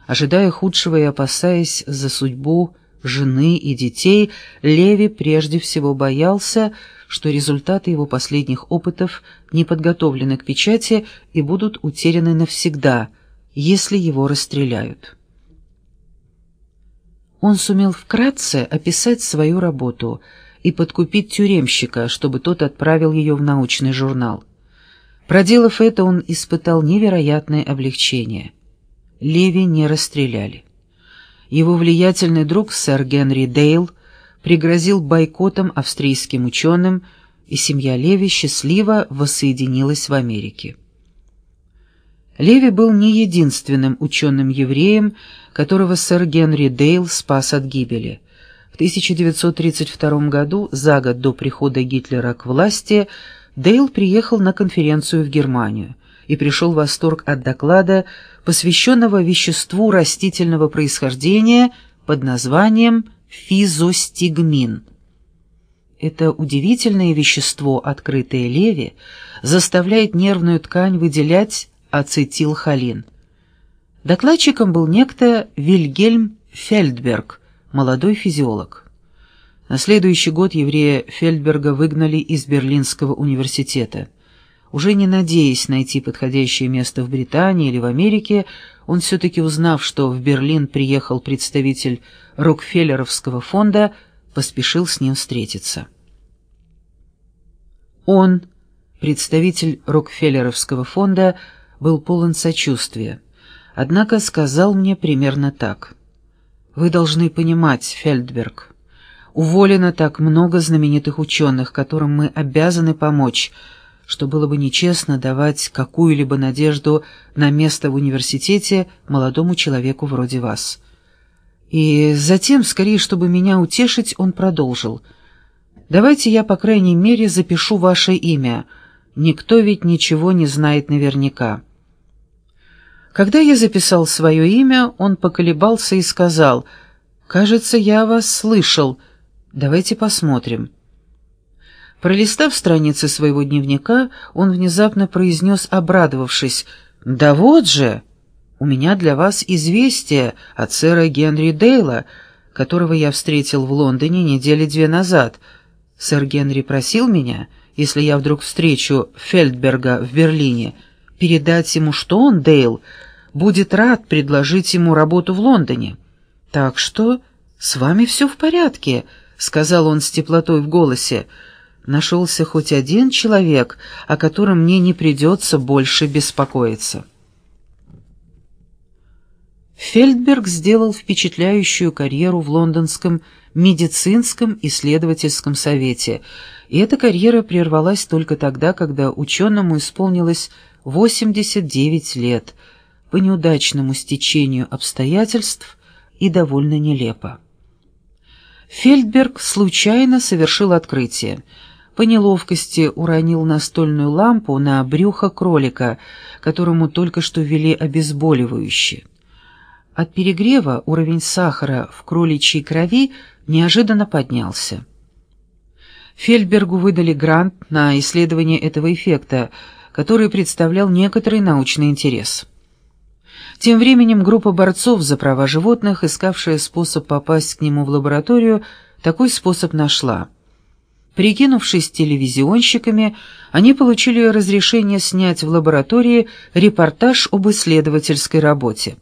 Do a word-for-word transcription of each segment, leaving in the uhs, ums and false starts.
Ожидая худшего и опасаясь за судьбу жены и детей, Леви прежде всего боялся, что результаты его последних опытов не подготовлены к печати и будут утеряны навсегда, если его расстреляют. Он сумел вкратце описать свою работу и подкупить тюремщика, чтобы тот отправил ее в научный журнал. Проделав это, он испытал невероятное облегчение. Леви не расстреляли. Его влиятельный друг сэр Генри Дейл пригрозил бойкотом австрийским ученым, и семья Леви счастливо воссоединилась в Америке. Леви был не единственным ученым-евреем, которого сэр Генри Дейл спас от гибели. В тысяча девятьсот тридцать втором году, за год до прихода Гитлера к власти, Дейл приехал на конференцию в Германию и пришел в восторг от доклада, посвященного веществу растительного происхождения под названием физостигмин. Это удивительное вещество, открытое Леви, заставляет нервную ткань выделять ацетилхолин. Докладчиком был некто Вильгельм Фельдберг, молодой физиолог. На следующий год еврея Фельдберга выгнали из Берлинского университета. Уже не надеясь найти подходящее место в Британии или в Америке, он все-таки, узнав, что в Берлин приехал представитель Рокфеллеровского фонда, поспешил с ним встретиться. Он, представитель Рокфеллеровского фонда, был полон сочувствия, однако сказал мне примерно так: «Вы должны понимать, Фельдберг, уволено так много знаменитых ученых, которым мы обязаны помочь, что было бы нечестно давать какую-либо надежду на место в университете молодому человеку вроде вас». И затем, скорее, чтобы меня утешить, он продолжил: «Давайте я, по крайней мере, запишу ваше имя. Никто ведь ничего не знает наверняка». Когда я записал свое имя, он поколебался и сказал: «Кажется, я вас слышал. Давайте посмотрим». Пролистав страницы своего дневника, он внезапно произнес, обрадовавшись: «Да вот же! У меня для вас известие от сэра Генри Дейла, которого я встретил в Лондоне недели две назад. Сэр Генри просил меня, если я вдруг встречу Фельдберга в Берлине, передать ему, что он, Дейл, будет рад предложить ему работу в Лондоне. Так что с вами все в порядке», — сказал он с теплотой в голосе. «Нашелся хоть один человек, о котором мне не придется больше беспокоиться». Фельдберг сделал впечатляющую карьеру в лондонском медицинском исследовательском совете, и эта карьера прервалась только тогда, когда ученому исполнилось восемьдесят девять лет, по неудачному стечению обстоятельств и довольно нелепо. Фельдберг случайно совершил открытие. По неловкости уронил настольную лампу на брюхо кролика, которому только что ввели обезболивающее. От перегрева уровень сахара в кроличьей крови неожиданно поднялся. Фельдбергу выдали грант на исследование этого эффекта, который представлял некоторый научный интерес. Тем временем группа борцов за права животных, искавшая способ попасть к нему в лабораторию, такой способ нашла. Прикинувшись телевизионщиками, они получили разрешение снять в лаборатории репортаж об исследовательской работе.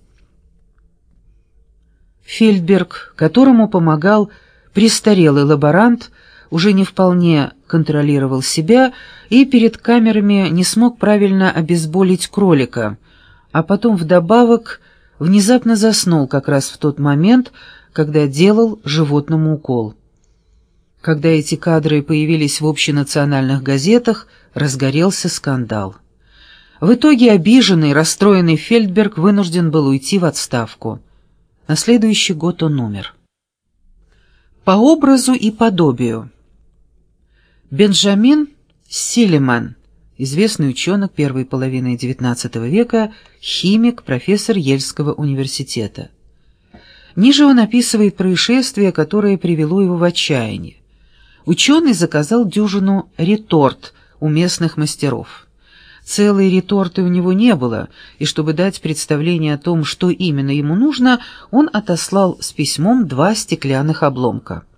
Фельдберг, которому помогал престарелый лаборант, уже не вполне контролировал себя и перед камерами не смог правильно обезболить кролика, а потом вдобавок внезапно заснул как раз в тот момент, когда делал животному укол. Когда эти кадры появились в общенациональных газетах, разгорелся скандал. В итоге обиженный, расстроенный Фельдберг вынужден был уйти в отставку. На следующий год он умер. По образу и подобию. Бенджамин Силиман, известный ученый первой половины девятнадцатого века, химик, профессор Ельского университета. Ниже он описывает происшествие, которое привело его в отчаяние. Ученый заказал дюжину реторт у местных мастеров. Целой реторты у него не было, и чтобы дать представление о том, что именно ему нужно, он отослал с письмом два стеклянных обломка.